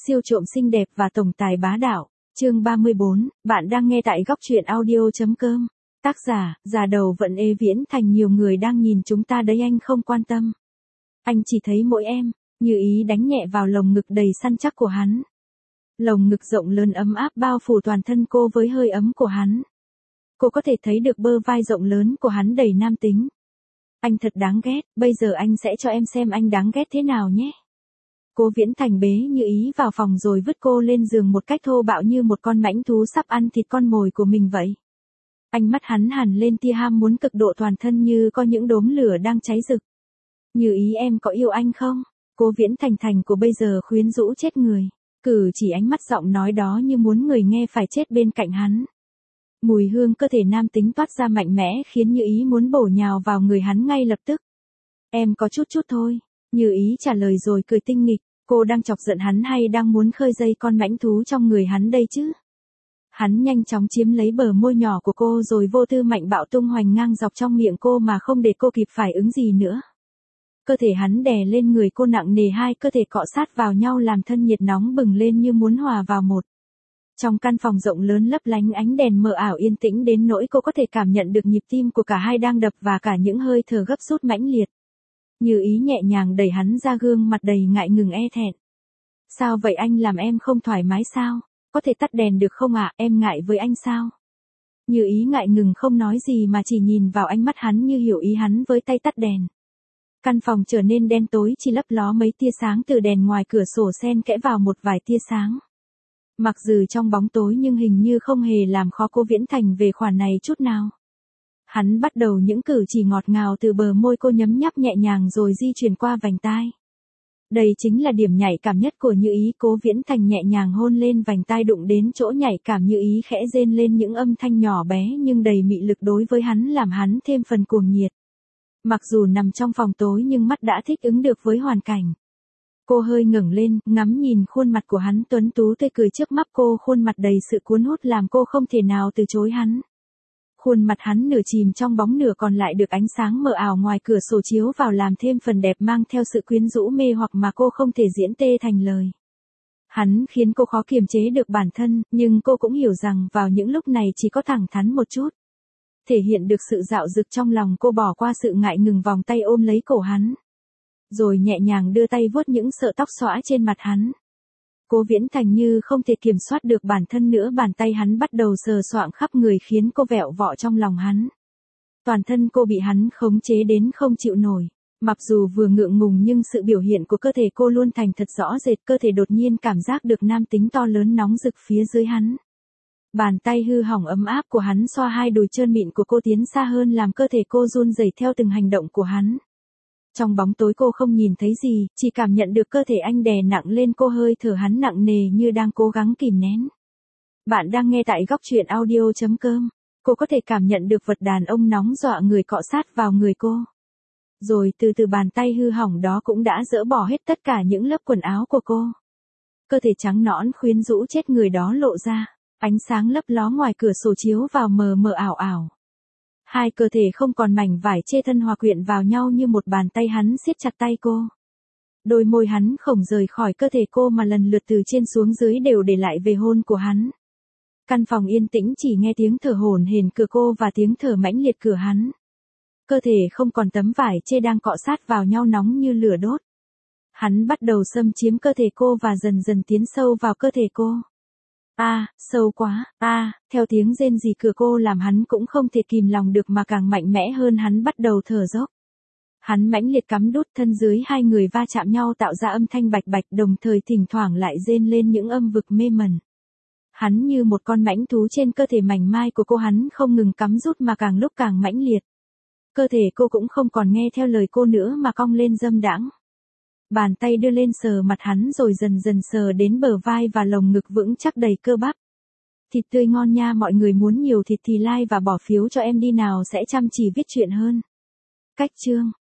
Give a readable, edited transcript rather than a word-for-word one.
siêu trộm xinh đẹp và tổng tài bá đạo. Chương 34, bạn đang nghe tại góc truyện audio.com. Tác giả, già đầu vận ê Viễn Thành. Nhiều người đang nhìn chúng ta đấy, anh không quan tâm. Anh chỉ thấy mỗi em, Như Ý đánh nhẹ vào lồng ngực đầy săn chắc của hắn. Lồng ngực rộng lớn ấm áp bao phủ toàn thân cô với hơi ấm của hắn. Cô có thể thấy được bơ vai rộng lớn của hắn đầy nam tính. Anh thật đáng ghét, bây giờ anh sẽ cho em xem anh đáng ghét thế nào nhé. Cố Viễn Thành bế Như Ý vào phòng rồi vứt cô lên giường một cách thô bạo như một con mãnh thú sắp ăn thịt con mồi của mình vậy. Ánh mắt hắn hằn lên tia ham muốn cực độ, toàn thân như có những đốm lửa đang cháy rực. Như Ý, em có yêu anh không? Cố Viễn Thành của bây giờ quyến rũ chết người. Cử chỉ ánh mắt giọng nói đó như muốn người nghe phải chết bên cạnh hắn. Mùi hương cơ thể nam tính toát ra mạnh mẽ khiến Như Ý muốn bổ nhào vào người hắn ngay lập tức. Em có chút thôi. Như Ý trả lời rồi cười tinh nghịch. Cô đang chọc giận hắn hay đang muốn khơi dây con mãnh thú trong người hắn đây chứ? Hắn nhanh chóng chiếm lấy bờ môi nhỏ của cô rồi vô tư mạnh bạo tung hoành ngang dọc trong miệng cô mà không để cô kịp phản ứng gì nữa. Cơ thể hắn đè lên người cô nặng nề, hai cơ thể cọ sát vào nhau làm thân nhiệt nóng bừng lên như muốn hòa vào một. Trong căn phòng rộng lớn lấp lánh ánh đèn mờ ảo yên tĩnh đến nỗi cô có thể cảm nhận được nhịp tim của cả hai đang đập và cả những hơi thở gấp rút mãnh liệt. Như Ý nhẹ nhàng đẩy hắn ra, gương mặt đầy ngại ngùng e thẹn. Sao vậy, anh làm em không thoải mái sao? Có thể tắt đèn được không ạ, em ngại với anh sao? Như Ý ngại ngùng không nói gì mà chỉ nhìn vào ánh mắt hắn như hiểu ý hắn với tay tắt đèn. Căn phòng trở nên đen tối, chỉ lấp ló mấy tia sáng từ đèn ngoài cửa sổ xen kẽ vào một vài tia sáng. Mặc dù trong bóng tối nhưng hình như không hề làm khó Cố Viễn Thành về khoản này chút nào. Hắn bắt đầu những cử chỉ ngọt ngào từ bờ môi cô, nhấm nháp nhẹ nhàng rồi di chuyển qua vành tai. Đây chính là điểm nhạy cảm nhất của Như Ý. Cố Viễn Thành nhẹ nhàng hôn lên vành tai, đụng đến chỗ nhạy cảm. Như Ý khẽ rên lên những âm thanh nhỏ bé nhưng đầy mị lực đối với hắn, làm hắn thêm phần cuồng nhiệt. Mặc dù nằm trong phòng tối nhưng mắt đã thích ứng được với hoàn cảnh. Cô hơi ngẩng lên, ngắm nhìn khuôn mặt của hắn tuấn tú tươi cười trước mắt cô, khuôn mặt đầy sự cuốn hút làm cô không thể nào từ chối hắn. Khuôn mặt hắn nửa chìm trong bóng, nửa còn lại được ánh sáng mờ ảo ngoài cửa sổ chiếu vào làm thêm phần đẹp, mang theo sự quyến rũ mê hoặc mà cô không thể diễn tê thành lời. Hắn khiến cô khó kiềm chế được bản thân, nhưng cô cũng hiểu rằng vào những lúc này chỉ có thẳng thắn một chút. Thể hiện được sự dạo dực trong lòng, cô bỏ qua sự ngại ngùng, vòng tay ôm lấy cổ hắn. Rồi nhẹ nhàng đưa tay vuốt những sợi tóc xõa trên mặt hắn. Cố Viễn Thành như không thể kiểm soát được bản thân nữa, bàn tay hắn bắt đầu sờ soạng khắp người khiến cô vẹo vọ trong lòng hắn. Toàn thân cô bị hắn khống chế đến không chịu nổi. Mặc dù vừa ngượng ngùng nhưng sự biểu hiện của cơ thể cô luôn thành thật rõ rệt. Cơ thể đột nhiên cảm giác được nam tính to lớn nóng rực phía dưới hắn. Bàn tay hư hỏng ấm áp của hắn xoa hai đùi trơn mịn của cô tiến xa hơn, làm cơ thể cô run rẩy theo từng hành động của hắn. Trong bóng tối cô không nhìn thấy gì, chỉ cảm nhận được cơ thể anh đè nặng lên cô, hơi thở hắn nặng nề như đang cố gắng kìm nén. Bạn đang nghe tại góc truyện audio.com. Cô có thể cảm nhận được vật đàn ông nóng dọa người cọ sát vào người cô. Rồi từ từ bàn tay hư hỏng đó cũng đã dỡ bỏ hết tất cả những lớp quần áo của cô. Cơ thể trắng nõn quyến rũ chết người đó lộ ra, ánh sáng lấp ló ngoài cửa sổ chiếu vào mờ mờ ảo ảo. Hai cơ thể không còn mảnh vải che thân hòa quyện vào nhau như một bàn tay, hắn siết chặt tay cô. Đôi môi hắn không rời khỏi cơ thể cô mà lần lượt từ trên xuống dưới đều để lại về hôn của hắn. Căn phòng yên tĩnh, chỉ nghe tiếng thở hổn hển của cô và tiếng thở mãnh liệt của hắn. Cơ thể không còn tấm vải che đang cọ sát vào nhau nóng như lửa đốt. Hắn bắt đầu xâm chiếm cơ thể cô và dần dần tiến sâu vào cơ thể cô. Sâu quá, theo tiếng rên rỉ của cô làm hắn cũng không thể kìm lòng được mà càng mạnh mẽ hơn, hắn bắt đầu thở dốc. Hắn mãnh liệt cắm đút, thân dưới hai người va chạm nhau tạo ra âm thanh bạch bạch, đồng thời thỉnh thoảng lại rên lên những âm vực mê mẩn. Hắn như một con mãnh thú trên cơ thể mảnh mai của cô, hắn không ngừng cắm rút mà càng lúc càng mãnh liệt. Cơ thể cô cũng không còn nghe theo lời cô nữa mà cong lên dâm đãng. Bàn tay đưa lên sờ mặt hắn rồi dần dần sờ đến bờ vai và lồng ngực vững chắc đầy cơ bắp. Thịt tươi ngon nha, mọi người muốn nhiều thịt thì like và bỏ phiếu cho em đi nào, sẽ chăm chỉ viết chuyện hơn. Cách chương